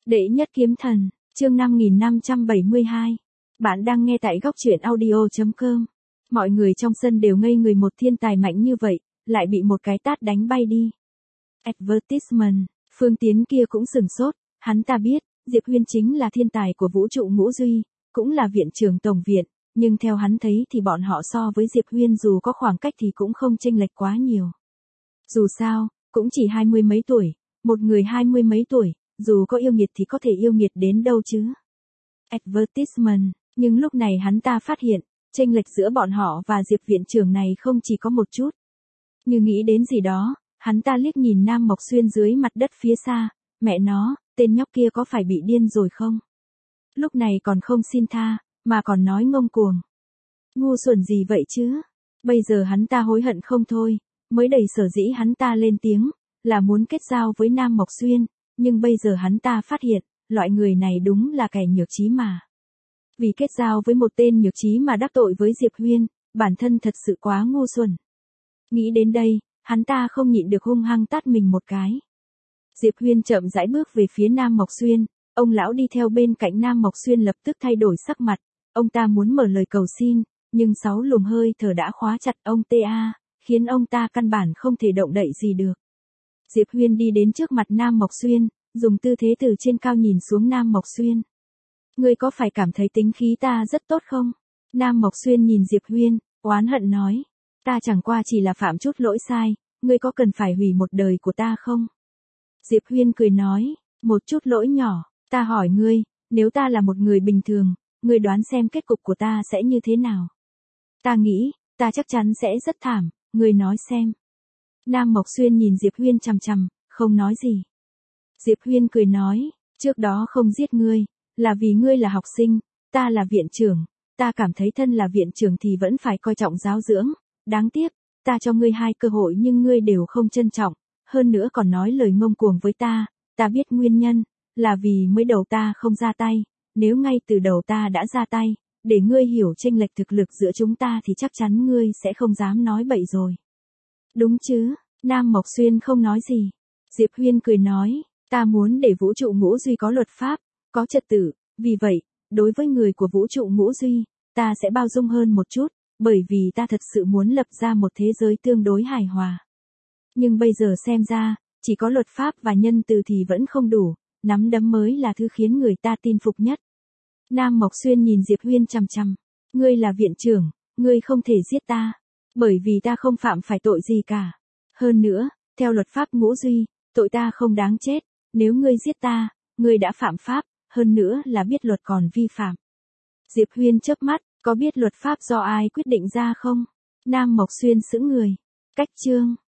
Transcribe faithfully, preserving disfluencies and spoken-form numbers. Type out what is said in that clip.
Đệ nhất kiếm thần, chương năm nghìn năm trăm bảy mươi hai. Bạn đang nghe tại góc truyện audio chấm com. Mọi người trong sân đều ngây người, một thiên tài mạnh như vậy, lại bị một cái tát đánh bay đi. Advertisement, Phương Tiến kia cũng sừng sốt, hắn ta biết, Diệp Huyên chính là thiên tài của vũ trụ ngũ duy, cũng là viện trưởng tổng viện, nhưng theo hắn thấy thì bọn họ so với Diệp Huyên dù có khoảng cách thì cũng không chênh lệch quá nhiều. Dù sao, cũng chỉ hai mươi mấy tuổi, một người hai mươi mấy tuổi, dù có yêu nghiệt thì có thể yêu nghiệt đến đâu chứ. Advertisement, nhưng lúc này hắn ta phát hiện, chênh lệch giữa bọn họ và Diệp viện trưởng này không chỉ có một chút. Như nghĩ đến gì đó, hắn ta liếc nhìn Nam Mộc Xuyên dưới mặt đất phía xa, mẹ nó, tên nhóc kia có phải bị điên rồi không? Lúc này còn không xin tha, mà còn nói ngông cuồng. Ngu xuẩn gì vậy chứ? Bây giờ hắn ta hối hận không thôi, mới đầy sở dĩ hắn ta lên tiếng, là muốn kết giao với Nam Mộc Xuyên, nhưng bây giờ hắn ta phát hiện, loại người này đúng là kẻ nhược trí mà. Vì kết giao với một tên nhược trí mà đắc tội với Diệp Huyên, bản thân thật sự quá ngu xuẩn. Nghĩ đến đây, hắn ta không nhịn được hung hăng tát mình một cái. Diệp Huyên chậm rãi bước về phía Nam Mộc Xuyên, ông lão đi theo bên cạnh Nam Mộc Xuyên lập tức thay đổi sắc mặt, ông ta muốn mở lời cầu xin, nhưng sáu luồng hơi thở đã khóa chặt ông ta, khiến ông ta căn bản không thể động đậy gì được. Diệp Huyên đi đến trước mặt Nam Mộc Xuyên, dùng tư thế từ trên cao nhìn xuống Nam Mộc Xuyên. Ngươi có phải cảm thấy tính khí ta rất tốt không? Nam Mộc Xuyên nhìn Diệp Huyên, oán hận nói. Ta chẳng qua chỉ là phạm chút lỗi sai, ngươi có cần phải hủy một đời của ta không? Diệp Huyên cười nói, một chút lỗi nhỏ, ta hỏi ngươi, nếu ta là một người bình thường, ngươi đoán xem kết cục của ta sẽ như thế nào? Ta nghĩ, ta chắc chắn sẽ rất thảm, ngươi nói xem. Nam Mộc Xuyên nhìn Diệp Huyên chằm chằm, không nói gì. Diệp Huyên cười nói, trước đó không giết ngươi, là vì ngươi là học sinh, ta là viện trưởng, ta cảm thấy thân là viện trưởng thì vẫn phải coi trọng giáo dưỡng, đáng tiếc, ta cho ngươi hai cơ hội nhưng ngươi đều không trân trọng, hơn nữa còn nói lời ngông cuồng với ta, ta biết nguyên nhân, là vì mới đầu ta không ra tay, nếu ngay từ đầu ta đã ra tay, để ngươi hiểu chênh lệch thực lực giữa chúng ta thì chắc chắn ngươi sẽ không dám nói bậy rồi. Đúng chứ, Nam Mộc Xuyên không nói gì. Diệp Huyên cười nói, ta muốn để vũ trụ ngũ duy có luật pháp, có trật tự, vì vậy, đối với người của vũ trụ ngũ duy, ta sẽ bao dung hơn một chút, bởi vì ta thật sự muốn lập ra một thế giới tương đối hài hòa. Nhưng bây giờ xem ra, chỉ có luật pháp và nhân từ thì vẫn không đủ, nắm đấm mới là thứ khiến người ta tin phục nhất. Nam Mộc Xuyên nhìn Diệp Huyên chằm chằm, ngươi là viện trưởng, ngươi không thể giết ta, bởi vì ta không phạm phải tội gì cả. Hơn nữa, theo luật pháp ngũ duy, tội ta không đáng chết, nếu ngươi giết ta, ngươi đã phạm pháp, hơn nữa là biết luật còn vi phạm. Diệp Huyên chớp mắt, có biết luật pháp do ai quyết định ra không? Nam Mộc Xuyên sững người. Cách chương